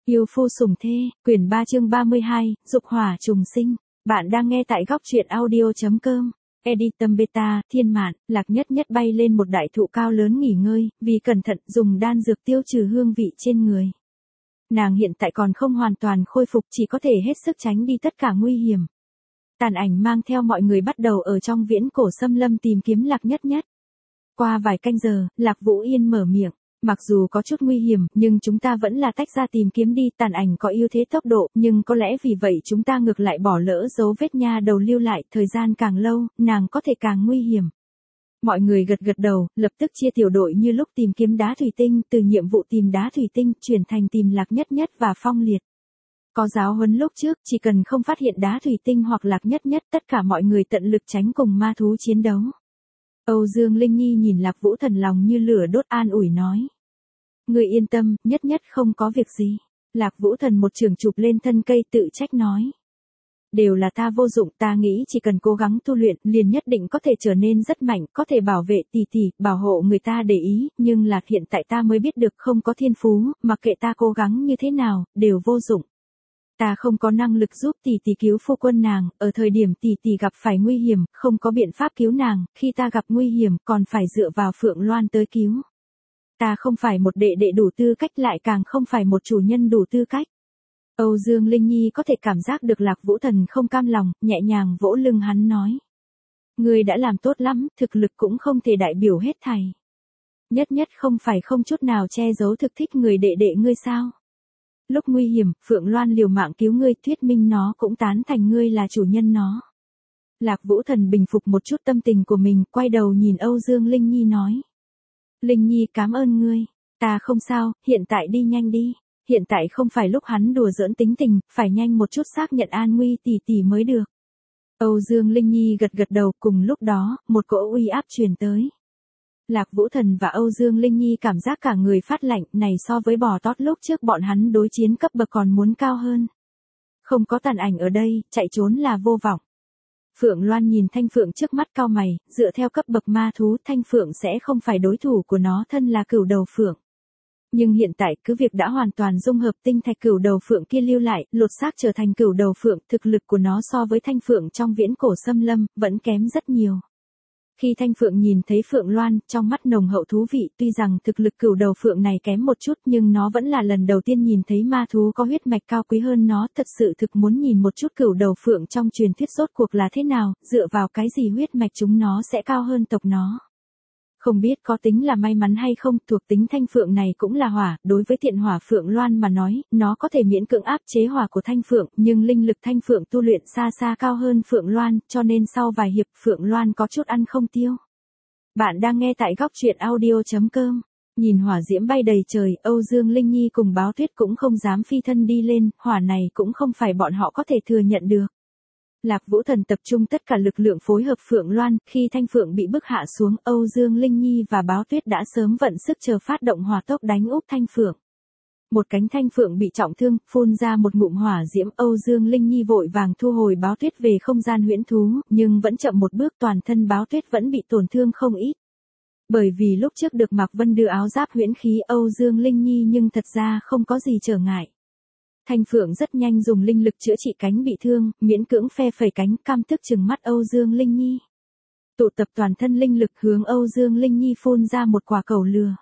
Yêu phu sủng thê, quyển 3 chương 32, dục hỏa trùng sinh. Bạn đang nghe tại góc truyện audio.com. Editum Beta, Thiên Mạn, Lạc Nhất Nhất bay lên một đại thụ cao lớn nghỉ ngơi, vì cẩn thận dùng đan dược tiêu trừ hương vị trên người. Nàng hiện tại còn không hoàn toàn khôi phục, chỉ có thể hết sức tránh đi tất cả nguy hiểm. Tàn ảnh mang theo mọi người bắt đầu ở trong viễn cổ xâm lâm tìm kiếm Lạc Nhất Nhất. Qua vài canh giờ, Lạc Vũ Yên mở miệng. Mặc dù có chút nguy hiểm, nhưng chúng ta vẫn là tách ra tìm kiếm đi. Tàn ảnh có ưu thế tốc độ, nhưng có lẽ vì vậy chúng ta ngược lại bỏ lỡ dấu vết nha đầu lưu lại. Thời gian càng lâu, nàng có thể càng nguy hiểm. Mọi người gật gật đầu, lập tức chia tiểu đội như lúc tìm kiếm đá thủy tinh. Từ nhiệm vụ tìm đá thủy tinh, chuyển thành tìm Lạc Nhất Nhất và Phong Liệt. Có giáo huấn lúc trước, chỉ cần không phát hiện đá thủy tinh hoặc Lạc Nhất Nhất, tất cả mọi người tận lực tránh cùng ma thú chiến đấu. Âu Dương Linh Nhi nhìn Lạc Vũ Thần lòng như lửa đốt, an ủi nói. Ngươi yên tâm, Nhất Nhất không có việc gì. Lạc Vũ Thần một trường chụp lên thân cây tự trách nói. Đều là ta vô dụng, ta nghĩ chỉ cần cố gắng tu luyện, liền nhất định có thể trở nên rất mạnh, có thể bảo vệ tỷ tỷ, bảo hộ người ta để ý, nhưng là hiện tại ta mới biết được không có thiên phú, mặc kệ ta cố gắng như thế nào, đều vô dụng. Ta không có năng lực giúp tỷ tỷ cứu phu quân nàng, ở thời điểm tỷ tỷ gặp phải nguy hiểm, không có biện pháp cứu nàng, khi ta gặp nguy hiểm còn phải dựa vào Phượng Loan tới cứu. Ta không phải một đệ đệ đủ tư cách, lại càng không phải một chủ nhân đủ tư cách. Âu Dương Linh Nhi có thể cảm giác được Lạc Vũ Thần không cam lòng, nhẹ nhàng vỗ lưng hắn nói. Ngươi đã làm tốt lắm, thực lực cũng không thể đại biểu hết thảy. Nhất Nhất không phải không chút nào che giấu thực thích người đệ đệ ngươi sao? Lúc nguy hiểm, Phượng Loan liều mạng cứu ngươi, thuyết minh nó cũng tán thành ngươi là chủ nhân nó. Lạc Vũ Thần bình phục một chút tâm tình của mình, quay đầu nhìn Âu Dương Linh Nhi nói. Linh Nhi cảm ơn ngươi, ta không sao, hiện tại đi nhanh đi. Hiện tại không phải lúc hắn đùa giỡn tính tình, phải nhanh một chút xác nhận an nguy tỷ tỷ mới được. Âu Dương Linh Nhi gật gật đầu, cùng lúc đó, một cỗ uy áp truyền tới. Lạc Vũ Thần và Âu Dương Linh Nhi cảm giác cả người phát lạnh, này so với bò tót lúc trước bọn hắn đối chiến cấp bậc còn muốn cao hơn. Không có tàn ảnh ở đây, chạy trốn là vô vọng. Phượng Loan nhìn Thanh Phượng trước mắt cau mày, dựa theo cấp bậc ma thú, Thanh Phượng sẽ không phải đối thủ của nó, thân là cửu đầu phượng. Nhưng hiện tại cứ việc đã hoàn toàn dung hợp tinh thạch cửu đầu phượng kia lưu lại, lột xác trở thành cửu đầu phượng, thực lực của nó so với Thanh Phượng trong viễn cổ xâm lâm, vẫn kém rất nhiều. Khi Thanh Phượng nhìn thấy Phượng Loan, trong mắt nồng hậu thú vị, tuy rằng thực lực cửu đầu phượng này kém một chút, nhưng nó vẫn là lần đầu tiên nhìn thấy ma thú có huyết mạch cao quý hơn nó, thật sự thực muốn nhìn một chút cửu đầu phượng trong truyền thuyết rốt cuộc là thế nào, dựa vào cái gì huyết mạch chúng nó sẽ cao hơn tộc nó. Không biết có tính là may mắn hay không, thuộc tính Thanh Phượng này cũng là hỏa, đối với thiện hỏa Phượng Loan mà nói, nó có thể miễn cưỡng áp chế hỏa của Thanh Phượng, nhưng linh lực Thanh Phượng tu luyện xa xa cao hơn Phượng Loan, cho nên sau vài hiệp Phượng Loan có chút ăn không tiêu. Bạn đang nghe tại góc truyện audio.com. Nhìn hỏa diễm bay đầy trời, Âu Dương Linh Nhi cùng Báo Tuyết cũng không dám phi thân đi lên, hỏa này cũng không phải bọn họ có thể thừa nhận được. Lạc Vũ Thần tập trung tất cả lực lượng phối hợp Phượng Loan, khi Thanh Phượng bị bức hạ xuống, Âu Dương Linh Nhi và Báo Tuyết đã sớm vận sức chờ phát động hỏa tốc đánh úp Thanh Phượng. Một cánh Thanh Phượng bị trọng thương, phun ra một ngụm hỏa diễm, Âu Dương Linh Nhi vội vàng thu hồi Báo Tuyết về không gian huyễn thú, nhưng vẫn chậm một bước, toàn thân Báo Tuyết vẫn bị tổn thương không ít. Bởi vì lúc trước được Mạc Vân đưa áo giáp huyễn khí Âu Dương Linh Nhi nhưng thật ra không có gì trở ngại. Thanh Phượng rất nhanh dùng linh lực chữa trị cánh bị thương, miễn cưỡng phe phẩy cánh, căm tức trừng mắt Âu Dương Linh Nhi. Tụ tập toàn thân linh lực hướng Âu Dương Linh Nhi phun ra một quả cầu lửa.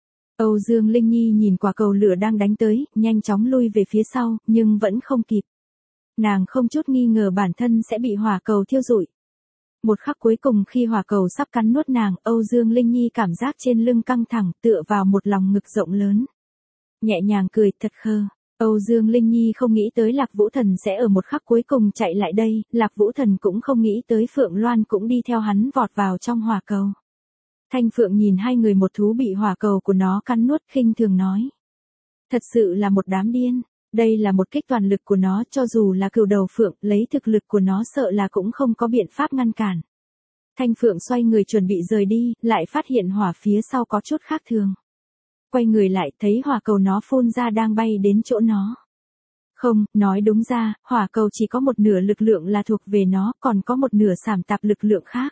Âu Dương Linh Nhi nhìn quả cầu lửa đang đánh tới, nhanh chóng lui về phía sau, nhưng vẫn không kịp. Nàng không chút nghi ngờ bản thân sẽ bị hỏa cầu thiêu rụi. Một khắc cuối cùng khi hỏa cầu sắp cắn nuốt nàng, Âu Dương Linh Nhi cảm giác trên lưng căng thẳng, tựa vào một lòng ngực rộng lớn. Nhẹ nhàng cười, thật khờ. Âu Dương Linh Nhi không nghĩ tới Lạc Vũ Thần sẽ ở một khắc cuối cùng chạy lại đây, Lạc Vũ Thần cũng không nghĩ tới Phượng Loan cũng đi theo hắn vọt vào trong hỏa cầu. Thanh Phượng nhìn hai người một thú bị hỏa cầu của nó cắn nuốt, khinh thường nói. Thật sự là một đám điên, đây là một kích toàn lực của nó, cho dù là cửu đầu phượng, lấy thực lực của nó sợ là cũng không có biện pháp ngăn cản. Thanh Phượng xoay người chuẩn bị rời đi, lại phát hiện hỏa phía sau có chút khác thường. Quay người lại thấy hỏa cầu nó phun ra đang bay đến chỗ nó. Không, nói đúng ra, hỏa cầu chỉ có một nửa lực lượng là thuộc về nó, còn có một nửa sảm tạp lực lượng khác.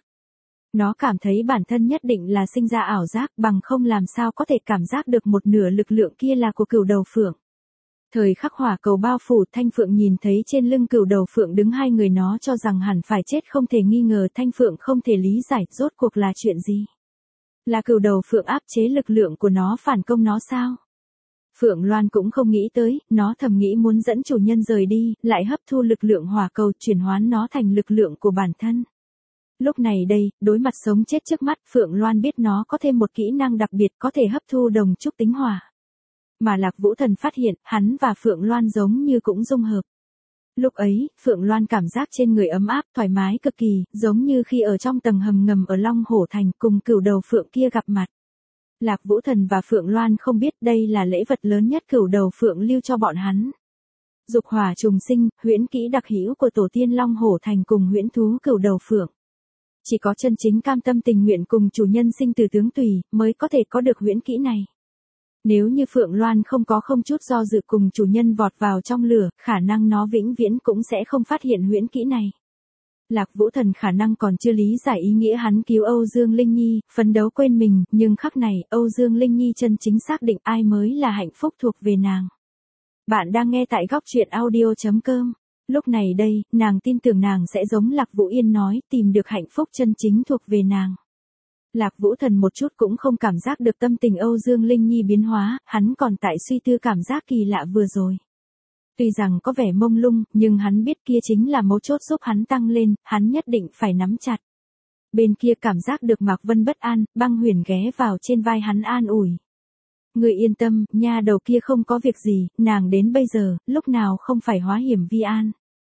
Nó cảm thấy bản thân nhất định là sinh ra ảo giác, bằng không làm sao có thể cảm giác được một nửa lực lượng kia là của cửu đầu phượng. Thời khắc hỏa cầu bao phủ, Thanh Phượng nhìn thấy trên lưng cửu đầu phượng đứng hai người, nó cho rằng hẳn phải chết không thể nghi ngờ. Thanh Phượng không thể lý giải rốt cuộc là chuyện gì. Là cửu đầu phượng áp chế lực lượng của nó phản công nó sao? Phượng Loan cũng không nghĩ tới, nó thầm nghĩ muốn dẫn chủ nhân rời đi, lại hấp thu lực lượng hỏa cầu chuyển hóa nó thành lực lượng của bản thân. Lúc này đây, đối mặt sống chết trước mắt, Phượng Loan biết nó có thêm một kỹ năng đặc biệt có thể hấp thu đồng trúc tính hỏa. Mà Lạc Vũ Thần phát hiện, hắn và Phượng Loan giống như cũng dung hợp. Lúc ấy, Phượng Loan cảm giác trên người ấm áp, thoải mái cực kỳ, giống như khi ở trong tầng hầm ngầm ở Long Hổ Thành cùng cửu đầu phượng kia gặp mặt. Lạc Vũ Thần và Phượng Loan không biết đây là lễ vật lớn nhất cửu đầu phượng lưu cho bọn hắn. Dục hỏa trùng sinh, huyễn kỹ đặc hữu của tổ tiên Long Hổ Thành cùng huyễn thú cửu đầu phượng. Chỉ có chân chính cam tâm tình nguyện cùng chủ nhân sinh từ tướng tùy, mới có thể có được huyễn kỹ này. Nếu như Phượng Loan không chút do dự cùng chủ nhân vọt vào trong lửa, khả năng nó vĩnh viễn cũng sẽ không phát hiện huyễn kỹ này. Lạc Vũ Thần khả năng còn chưa lý giải ý nghĩa hắn cứu Âu Dương Linh Nhi, phấn đấu quên mình, nhưng khắc này, Âu Dương Linh Nhi chân chính xác định ai mới là hạnh phúc thuộc về nàng. Bạn đang nghe tại góc truyện audio.com. Lúc này đây, nàng tin tưởng nàng sẽ giống Lạc Vũ Yên nói, tìm được hạnh phúc chân chính thuộc về nàng. Lạc Vũ Thần một chút cũng không cảm giác được tâm tình Âu Dương Linh Nhi biến hóa, hắn còn tại suy tư cảm giác kỳ lạ vừa rồi. Tuy rằng có vẻ mông lung, nhưng hắn biết kia chính là mấu chốt giúp hắn tăng lên, hắn nhất định phải nắm chặt. Bên kia cảm giác được Mạc Vân bất an, Băng Huyền ghé vào trên vai hắn an ủi. Người yên tâm, nha đầu kia không có việc gì, nàng đến bây giờ, lúc nào không phải hóa hiểm vi an.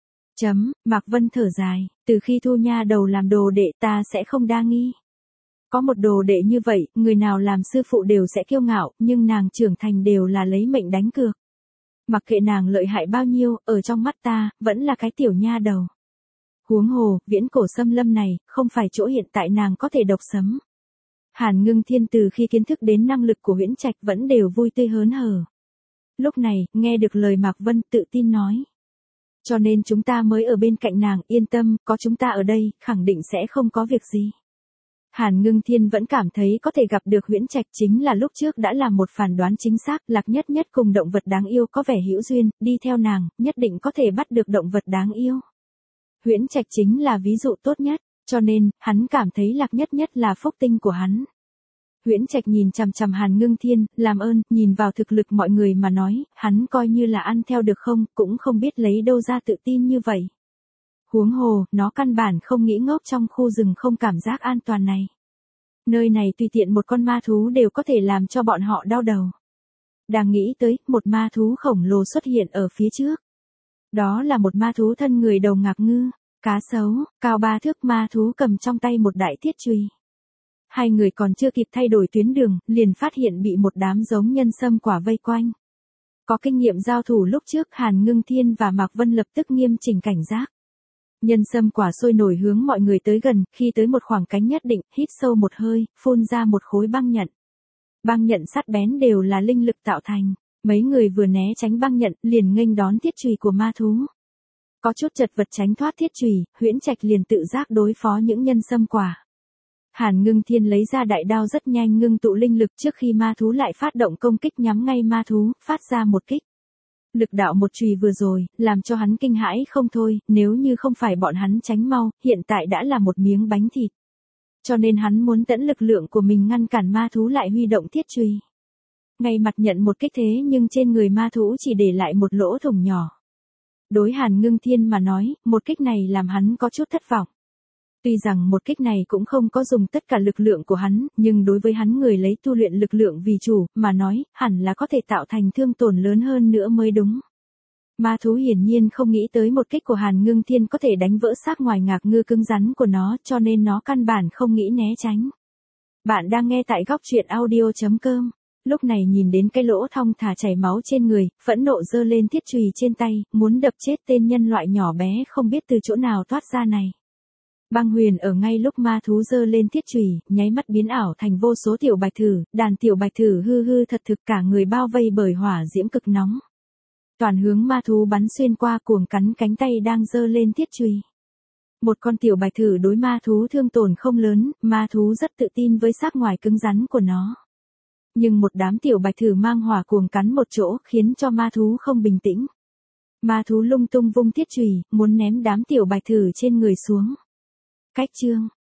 Mạc Vân thở dài, từ khi thu nha đầu làm đồ đệ ta sẽ không đa nghi. Có một đồ đệ như vậy, người nào làm sư phụ đều sẽ kiêu ngạo, nhưng nàng trưởng thành đều là lấy mệnh đánh cược. Mặc kệ nàng lợi hại bao nhiêu, ở trong mắt ta, vẫn là cái tiểu nha đầu. Huống hồ, viễn cổ xâm lâm này, không phải chỗ hiện tại nàng có thể độc sấm. Hàn Ngưng Thiên từ khi kiến thức đến năng lực của Huyễn Trạch vẫn đều vui tươi hớn hở. Lúc này, nghe được lời Mạc Vân tự tin nói. Cho nên chúng ta mới ở bên cạnh nàng, yên tâm, có chúng ta ở đây, khẳng định sẽ không có việc gì. Hàn Ngưng Thiên vẫn cảm thấy có thể gặp được Huyễn Trạch chính là lúc trước đã làm một phán đoán chính xác, Lạc Nhất Nhất cùng động vật đáng yêu có vẻ hữu duyên, đi theo nàng, nhất định có thể bắt được động vật đáng yêu. Huyễn Trạch chính là ví dụ tốt nhất, cho nên, hắn cảm thấy Lạc Nhất Nhất là phúc tinh của hắn. Huyễn Trạch nhìn chằm chằm Hàn Ngưng Thiên, làm ơn, nhìn vào thực lực mọi người mà nói, hắn coi như là ăn theo được không, cũng không biết lấy đâu ra tự tin như vậy. Huống hồ, nó căn bản không nghĩ ngốc trong khu rừng không cảm giác an toàn này. Nơi này tùy tiện một con ma thú đều có thể làm cho bọn họ đau đầu. Đang nghĩ tới, một ma thú khổng lồ xuất hiện ở phía trước. Đó là một ma thú thân người đầu ngạc ngư, cá sấu, cao 3 thước, ma thú cầm trong tay một đại thiết chùy. Hai người còn chưa kịp thay đổi tuyến đường, liền phát hiện bị một đám giống nhân sâm quả vây quanh. Có kinh nghiệm giao thủ lúc trước, Hàn Ngưng Thiên và Mạc Vân lập tức nghiêm chỉnh cảnh giác. Nhân sâm quả sôi nổi hướng mọi người tới gần, khi tới một khoảng cách nhất định, hít sâu một hơi, phun ra một khối băng nhận. Băng nhận sắc bén đều là linh lực tạo thành, mấy người vừa né tránh băng nhận, liền nghênh đón thiết chùy của ma thú. Có chút chật vật tránh thoát thiết chùy, Huyễn Trạch liền tự giác đối phó những nhân sâm quả. Hàn Ngưng Thiên lấy ra đại đao rất nhanh ngưng tụ linh lực trước khi ma thú lại phát động công kích nhắm ngay ma thú, phát ra một kích. Lực đạo một chùy vừa rồi, làm cho hắn kinh hãi không thôi, nếu như không phải bọn hắn tránh mau, hiện tại đã là một miếng bánh thịt. Cho nên hắn muốn tận lực lượng của mình ngăn cản ma thú lại huy động thiết chùy. Ngay mặt nhận một kích thế nhưng trên người ma thú chỉ để lại một lỗ thủng nhỏ. Đối Hàn Ngưng Thiên mà nói, một kích này làm hắn có chút thất vọng. Tuy rằng một kích này cũng không có dùng tất cả lực lượng của hắn, nhưng đối với hắn người lấy tu luyện lực lượng vì chủ, mà nói, hẳn là có thể tạo thành thương tổn lớn hơn nữa mới đúng. Ma thú hiển nhiên không nghĩ tới một kích của Hàn Ngưng Thiên có thể đánh vỡ xác ngoài ngạc ngư cứng rắn của nó, cho nên nó căn bản không nghĩ né tránh. Bạn đang nghe tại góc truyện audio.com. Lúc này nhìn đến cái lỗ thong thả chảy máu trên người, phẫn nộ giơ lên thiết chùy trên tay, muốn đập chết tên nhân loại nhỏ bé không biết từ chỗ nào thoát ra này. Băng Huyền ở ngay lúc ma thú giơ lên thiết chùy, nháy mắt biến ảo thành vô số tiểu bạch thử, đàn tiểu bạch thử hư hư thật thực cả người bao vây bởi hỏa diễm cực nóng. Toàn hướng ma thú bắn xuyên qua, cuồng cắn cánh tay đang giơ lên thiết chùy. Một con tiểu bạch thử đối ma thú thương tổn không lớn, ma thú rất tự tin với xác ngoài cứng rắn của nó. Nhưng một đám tiểu bạch thử mang hỏa cuồng cắn một chỗ khiến cho ma thú không bình tĩnh. Ma thú lung tung vung thiết chùy, muốn ném đám tiểu bạch thử trên người xuống. Cách chương